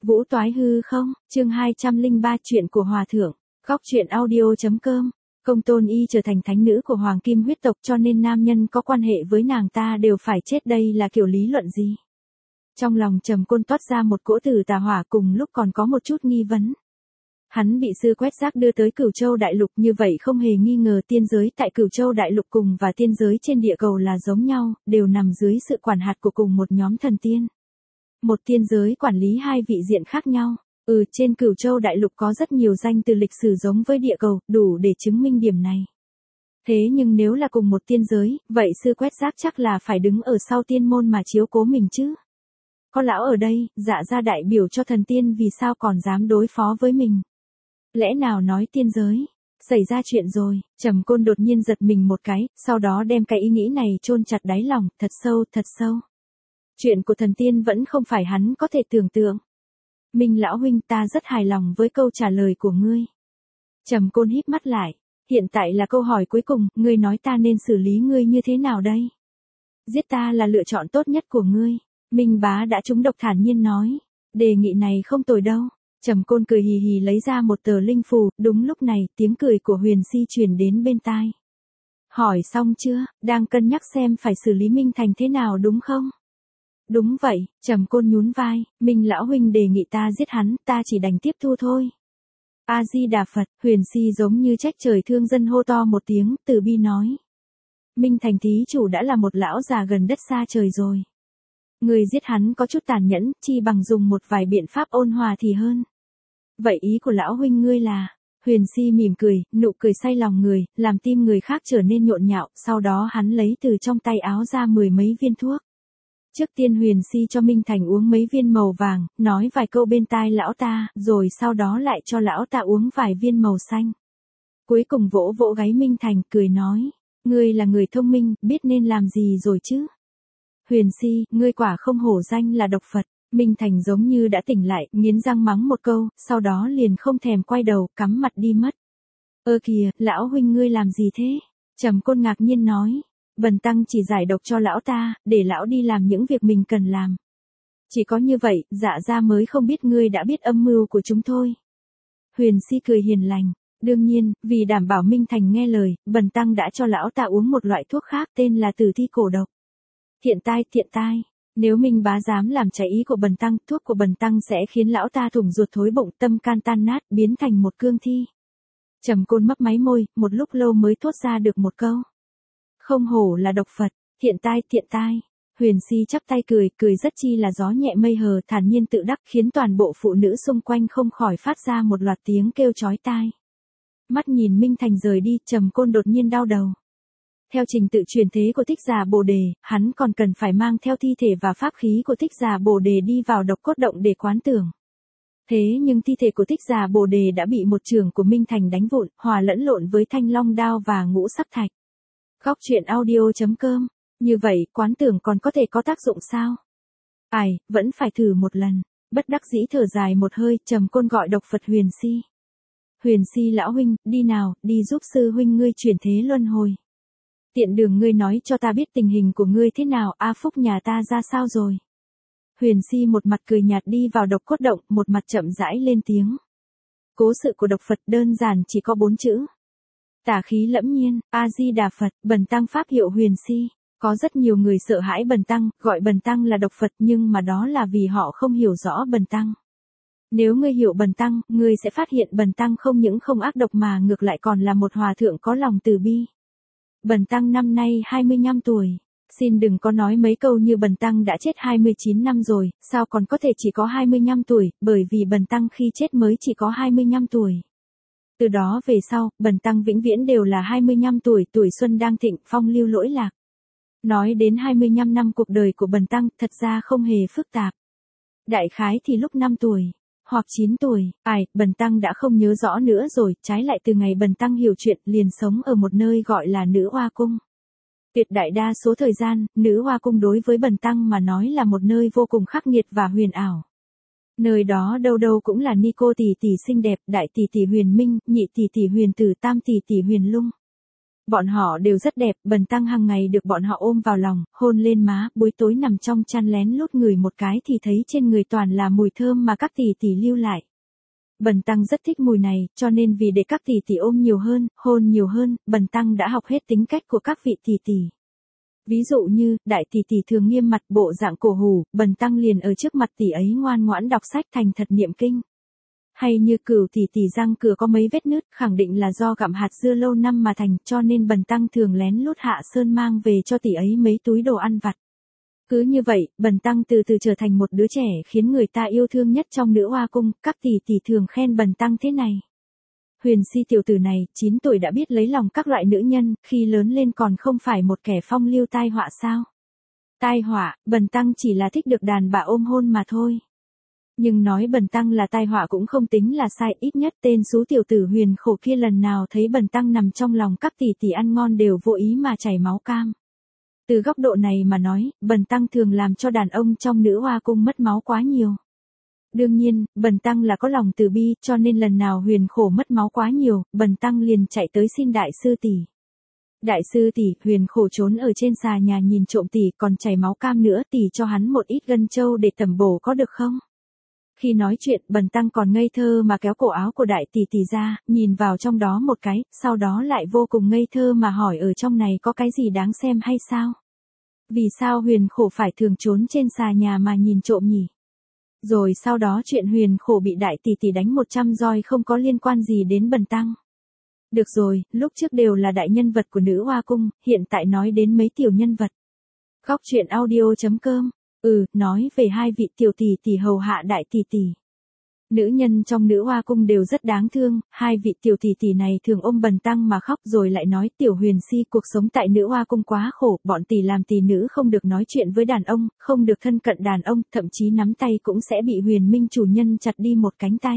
Vũ toái hư không, chương 203 chuyện của Hòa Thượng, góc chuyện audio.com. Công Tôn Y trở thành thánh nữ của Hoàng Kim huyết tộc cho nên nam nhân có quan hệ với nàng ta đều phải chết, đây là kiểu lý luận gì? Trong lòng Trầm Côn toát ra một cỗ tử tà hỏa, cùng lúc còn có một chút nghi vấn. Hắn bị sư quét rác đưa tới Cửu Châu Đại Lục, như vậy không hề nghi ngờ tiên giới tại Cửu Châu Đại Lục cùng và tiên giới trên địa cầu là giống nhau, đều nằm dưới sự quản hạt của cùng một nhóm thần tiên. Một tiên giới quản lý hai vị diện khác nhau. Trên Cửu Châu Đại Lục có rất nhiều danh từ lịch sử giống với địa cầu, đủ để chứng minh điểm này. Thế nhưng nếu là cùng một tiên giới, vậy sư quét rác chắc là phải đứng ở sau tiên môn mà chiếu cố mình chứ. Có lão ở đây, dạ ra đại biểu cho thần tiên vì sao còn dám đối phó với mình. Lẽ nào nói tiên giới xảy ra chuyện rồi? Trầm Côn đột nhiên giật mình một cái, sau đó đem cái ý nghĩ này chôn chặt đáy lòng, thật sâu, thật sâu. Chuyện của thần tiên vẫn không phải hắn có thể tưởng tượng. Minh lão huynh, ta rất hài lòng với câu trả lời của ngươi. Trầm Côn híp mắt lại, hiện tại là câu hỏi cuối cùng, ngươi nói ta nên xử lý ngươi như thế nào đây? Giết ta là lựa chọn tốt nhất của ngươi. Minh bá đã trúng độc thản nhiên nói, đề nghị này không tồi đâu. Trầm Côn cười hì hì lấy ra một tờ linh phù, đúng lúc này tiếng cười của Huyền Si truyền đến bên tai. Hỏi xong chưa, đang cân nhắc xem phải xử lý Minh Thành thế nào đúng không? Đúng vậy, Trầm Côn nhún vai, Minh lão huynh đề nghị ta giết hắn, ta chỉ đành tiếp thu thôi. A-di-đà Phật, Huyền Si giống như trách trời thương dân hô to một tiếng, từ bi nói. Minh Thành thí chủ đã là một lão già gần đất xa trời rồi. Người giết hắn có chút tàn nhẫn, chi bằng dùng một vài biện pháp ôn hòa thì hơn. Vậy ý của lão huynh ngươi là? Huyền Si mỉm cười, nụ cười say lòng người, làm tim người khác trở nên nhộn nhạo, sau đó hắn lấy từ trong tay áo ra 10 mấy viên thuốc. Trước tiên Huyền Si cho Minh Thành uống mấy viên màu vàng, nói vài câu bên tai lão ta, rồi sau đó lại cho lão ta uống vài viên màu xanh. Cuối cùng vỗ vỗ gáy Minh Thành, cười nói, ngươi là người thông minh, biết nên làm gì rồi chứ? Huyền Si, ngươi quả không hổ danh là độc Phật. Minh Thành giống như đã tỉnh lại, nghiến răng mắng một câu, sau đó liền không thèm quay đầu, cắm mặt đi mất. Kìa, lão huynh ngươi làm gì thế? Trầm Côn ngạc nhiên nói. Bần tăng chỉ giải độc cho lão ta, để lão đi làm những việc mình cần làm. Chỉ có như vậy, dạ ra mới không biết ngươi đã biết âm mưu của chúng thôi. Huyền Si cười hiền lành. Đương nhiên, vì đảm bảo Minh Thành nghe lời, bần tăng đã cho lão ta uống một loại thuốc khác tên là tử thi cổ độc. Thiện tai. Nếu Minh bá dám làm trái ý của bần tăng, thuốc của bần tăng sẽ khiến lão ta thủng ruột thối bụng, tâm can tan nát, biến thành một cương thi. Trầm Côn mấp máy môi, một lúc lâu mới thốt ra được một câu. Không hổ là độc Phật, thiện tai. Huyền Si chắp tay cười rất chi là gió nhẹ mây hờ, thản nhiên tự đắc, khiến toàn bộ phụ nữ xung quanh không khỏi phát ra một loạt tiếng kêu chói tai. Mắt nhìn Minh Thành rời đi, Trầm Côn đột nhiên đau đầu. Theo trình tự truyền thế của Thích Giả Bồ Đề, hắn còn cần phải mang theo thi thể và pháp khí của Thích Giả Bồ Đề đi vào độc cốt động để quán tưởng. Thế nhưng thi thể của Thích Giả Bồ Đề đã bị một chưởng của Minh Thành đánh vụn, hòa lẫn lộn với thanh long đao và ngũ sắc thạch. Góc chuyện audio.com. Như vậy, quán tưởng còn có thể có tác dụng sao? Vẫn phải thử một lần. Bất đắc dĩ thở dài một hơi, Trầm Côn gọi độc Phật Huyền Si. Huyền Si lão huynh, đi nào, đi giúp sư huynh ngươi chuyển thế luân hồi. Tiện đường ngươi nói cho ta biết tình hình của ngươi thế nào, A Phúc nhà ta ra sao rồi? Huyền Si một mặt cười nhạt đi vào độc cốt động, một mặt chậm rãi lên tiếng. Cố sự của độc Phật đơn giản chỉ có 4 chữ. Tả khí lẫm nhiên, A-di-đà Phật, bần tăng pháp hiệu Huyền Si. Có rất nhiều người sợ hãi bần tăng, gọi bần tăng là độc Phật, nhưng mà đó là vì họ không hiểu rõ bần tăng. Nếu ngươi hiểu bần tăng, ngươi sẽ phát hiện bần tăng không những không ác độc mà ngược lại còn là một hòa thượng có lòng từ bi. Bần tăng năm nay 25 tuổi. Xin đừng có nói mấy câu như bần tăng đã chết 29 năm rồi, sao còn có thể chỉ có 25 tuổi, bởi vì bần tăng khi chết mới chỉ có 25 tuổi. Từ đó về sau, bần tăng vĩnh viễn đều là 25 tuổi, tuổi xuân đang thịnh, phong lưu lỗi lạc. Nói đến 25 năm cuộc đời của bần tăng, thật ra không hề phức tạp. Đại khái thì lúc 5 tuổi, hoặc 9 tuổi, bần tăng đã không nhớ rõ nữa rồi, trái lại từ ngày bần tăng hiểu chuyện, liền sống ở một nơi gọi là Nữ Hoa Cung. Tuyệt đại đa số thời gian, Nữ Hoa Cung đối với bần tăng mà nói là một nơi vô cùng khắc nghiệt và huyền ảo. Nơi đó đâu đâu cũng là ni cô tỷ tỷ xinh đẹp, đại tỷ tỷ huyền minh, nhị tỷ tỷ huyền tử, tam tỷ tỷ huyền lung. Bọn họ đều rất đẹp, Bần Tăng hàng ngày được bọn họ ôm vào lòng, hôn lên má, buổi tối nằm trong chăn lén lút ngửi một cái thì thấy trên người toàn là mùi thơm mà các tỷ tỷ lưu lại. Bần Tăng rất thích mùi này, cho nên vì để các tỷ tỷ ôm nhiều hơn, hôn nhiều hơn, Bần Tăng đã học hết tính cách của các vị tỷ tỷ. Ví dụ như, đại tỷ tỷ thường nghiêm mặt bộ dạng cổ hủ, Bần Tăng liền ở trước mặt tỷ ấy ngoan ngoãn đọc sách thành thật niệm kinh. Hay như Cửu tỷ tỷ răng cửa có mấy vết nứt, khẳng định là do gặm hạt dưa lâu năm mà thành, cho nên Bần Tăng thường lén lút hạ sơn mang về cho tỷ ấy mấy túi đồ ăn vặt. Cứ như vậy, Bần Tăng từ từ trở thành một đứa trẻ khiến người ta yêu thương nhất trong Nữ Hoa cung, các tỷ tỷ thường khen Bần Tăng thế này. Huyền Si tiểu tử này, 9 tuổi đã biết lấy lòng các loại nữ nhân, khi lớn lên còn không phải một kẻ phong lưu tai họa sao? Tai họa, Bần Tăng chỉ là thích được đàn bà ôm hôn mà thôi. Nhưng nói Bần Tăng là tai họa cũng không tính là sai, ít nhất tên xú tiểu tử Huyền Khổ kia lần nào thấy Bần Tăng nằm trong lòng các tỷ tỷ ăn ngon đều vô ý mà chảy máu cam. Từ góc độ này mà nói, Bần Tăng thường làm cho đàn ông trong Nữ Hoa cung mất máu quá nhiều. Đương nhiên, Bần Tăng là có lòng từ bi, cho nên lần nào Huyền Khổ mất máu quá nhiều, Bần Tăng liền chạy tới xin đại sư tỷ. Đại sư tỷ, Huyền Khổ trốn ở trên xà nhà nhìn trộm tỷ còn chảy máu cam nữa, tỷ cho hắn một ít gân trâu để tẩm bổ có được không? Khi nói chuyện, Bần Tăng còn ngây thơ mà kéo cổ áo của đại tỷ tỷ ra, nhìn vào trong đó một cái, sau đó lại vô cùng ngây thơ mà hỏi ở trong này có cái gì đáng xem hay sao? Vì sao Huyền Khổ phải thường trốn trên xà nhà mà nhìn trộm nhỉ? Rồi sau đó chuyện Huyền Khổ bị đại tỷ tỷ đánh 100 roi không có liên quan gì đến Bần Tăng. Được rồi, lúc trước đều là đại nhân vật của Nữ Hoa cung, hiện tại nói đến mấy tiểu nhân vật. Góc truyện audio.com. Nói về hai vị tiểu tỷ tỷ hầu hạ đại tỷ tỷ. Nữ nhân trong Nữ Hoa cung đều rất đáng thương, hai vị tiểu tỷ tỷ này thường ôm Bần Tăng mà khóc rồi lại nói tiểu Huyền Si cuộc sống tại Nữ Hoa cung quá khổ, bọn tỷ làm tỷ nữ không được nói chuyện với đàn ông, không được thân cận đàn ông, thậm chí nắm tay cũng sẽ bị Huyền Minh chủ nhân chặt đi một cánh tay.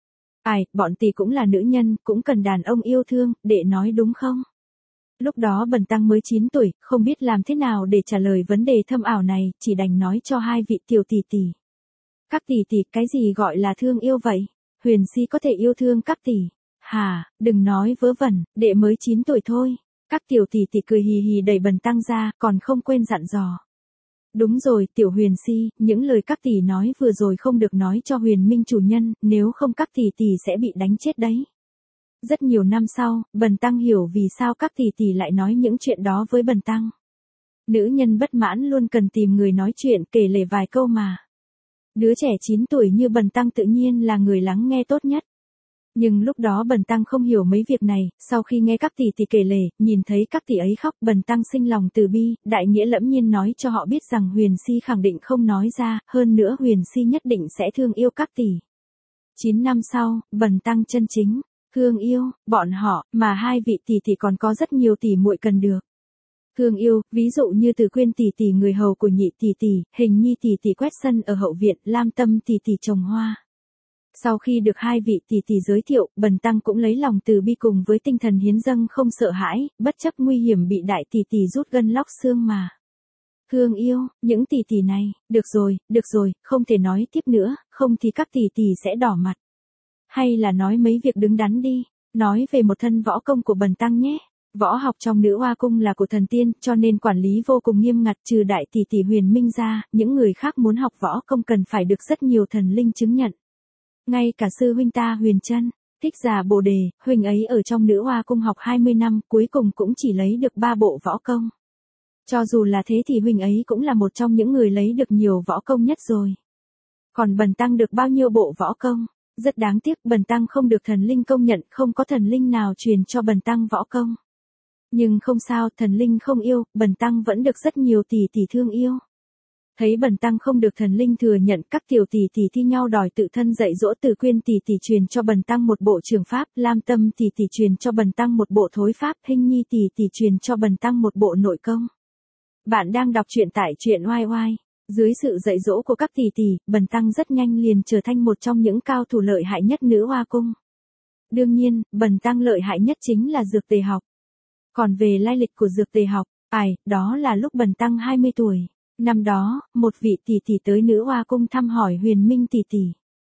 Bọn tỷ cũng là nữ nhân, cũng cần đàn ông yêu thương, đệ nói đúng không? Lúc đó Bần Tăng mới 9 tuổi, không biết làm thế nào để trả lời vấn đề thâm ảo này, chỉ đành nói cho hai vị tiểu tỷ tỷ. Các tỷ tỷ, cái gì gọi là thương yêu vậy? Huyền Si có thể yêu thương các tỷ? Hà, đừng nói vớ vẩn, đệ mới 9 tuổi thôi. Các tiểu tỷ tỷ cười hì hì đẩy Bần Tăng ra, còn không quên dặn dò. Đúng rồi, tiểu Huyền Si, những lời các tỷ nói vừa rồi không được nói cho Huyền Minh chủ nhân, nếu không các tỷ tỷ sẽ bị đánh chết đấy. Rất nhiều năm sau, Bần Tăng hiểu vì sao các tỷ tỷ lại nói những chuyện đó với Bần Tăng. Nữ nhân bất mãn luôn cần tìm người nói chuyện kể lể vài câu mà. Đứa trẻ 9 tuổi như Bần Tăng tự nhiên là người lắng nghe tốt nhất. Nhưng lúc đó Bần Tăng không hiểu mấy việc này, sau khi nghe các tỷ tỷ kể lể, nhìn thấy các tỷ ấy khóc, Bần Tăng sinh lòng từ bi, đại nghĩa lẫm nhiên nói cho họ biết rằng Huyền Si khẳng định không nói ra, hơn nữa Huyền Si nhất định sẽ thương yêu các tỷ. 9 năm sau, Bần Tăng chân chính thương yêu bọn họ, mà hai vị tỷ tỷ còn có rất nhiều tỷ muội cần được thương yêu, ví dụ như Từ Quyên tỷ tỷ người hầu của Nhị tỷ tỷ, Hình Nhi tỷ tỷ quét sân ở hậu viện, Lam Tâm tỷ tỷ trồng hoa. Sau khi được hai vị tỷ tỷ giới thiệu, Bần Tăng cũng lấy lòng từ bi cùng với tinh thần hiến dâng không sợ hãi, bất chấp nguy hiểm bị đại tỷ tỷ rút gân lóc xương mà thương yêu những tỷ tỷ này. Được rồi, không thể nói tiếp nữa, không thì các tỷ tỷ sẽ đỏ mặt. Hay là nói mấy việc đứng đắn đi, nói về một thân võ công của Bần Tăng nhé. Võ học trong Nữ Hoa cung là của thần tiên, cho nên quản lý vô cùng nghiêm ngặt, trừ đại tỷ tỷ Huyền Minh ra, những người khác muốn học võ công cần phải được rất nhiều thần linh chứng nhận. Ngay cả sư huynh ta Huyền Trân, Thích Giả Bồ Đề, huynh ấy ở trong Nữ Hoa cung học 20 năm, cuối cùng cũng chỉ lấy được 3 bộ võ công. Cho dù là thế thì huynh ấy cũng là một trong những người lấy được nhiều võ công nhất rồi. Còn Bần Tăng được bao nhiêu bộ võ công? Rất đáng tiếc, Bần Tăng không được thần linh công nhận, không có thần linh nào truyền cho Bần Tăng võ công. Nhưng không sao, thần linh không yêu, Bần Tăng vẫn được rất nhiều tỷ tỷ thương yêu. Thấy Bần Tăng không được thần linh thừa nhận, các tiểu tỷ tỷ thi nhau đòi tự thân dạy dỗ. Từ Quyên tỷ tỷ truyền cho Bần Tăng một bộ trường pháp, Lam Tâm tỷ tỷ truyền cho Bần Tăng một bộ thối pháp, Hình Nhi tỷ tỷ truyền cho Bần Tăng một bộ nội công. Bạn đang đọc truyện tại truyện oai oai. Dưới sự dạy dỗ của các tỷ tỷ, Bần Tăng rất nhanh liền trở thành một trong những cao thủ lợi hại nhất Nữ Hoa cung. Đương nhiên, Bần Tăng lợi hại nhất chính là dược tề học. Còn về lai lịch của dược tề học, đó là lúc Bần Tăng 20 tuổi. Năm đó, một vị tỷ tỷ tới Nữ Hoa cung thăm hỏi Huyền Minh tỷ tỷ.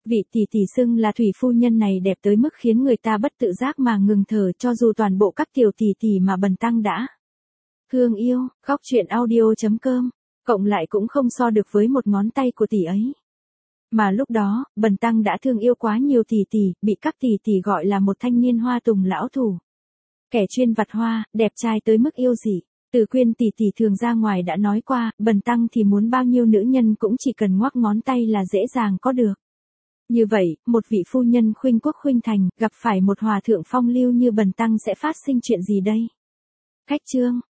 Vị tỷ tỷ xưng là Thủy phu nhân này đẹp tới mức khiến người ta bất tự giác mà ngừng thở, cho dù toàn bộ các tiểu tỷ tỷ mà Bần Tăng đã thương yêu. Góc truyện audio.com, cộng lại cũng không so được với một ngón tay của tỷ ấy. Mà lúc đó, Bần Tăng đã thương yêu quá nhiều tỷ tỷ, bị các tỷ tỷ gọi là một thanh niên hoa tùng lão thủ. Kẻ chuyên vặt hoa, đẹp trai tới mức yêu dị. Từ Quyên tỷ tỷ thường ra ngoài đã nói qua, Bần Tăng thì muốn bao nhiêu nữ nhân cũng chỉ cần ngoắc ngón tay là dễ dàng có được. Như vậy, một vị phu nhân khuynh quốc khuynh thành, gặp phải một hòa thượng phong lưu như Bần Tăng sẽ phát sinh chuyện gì đây? Khách chương.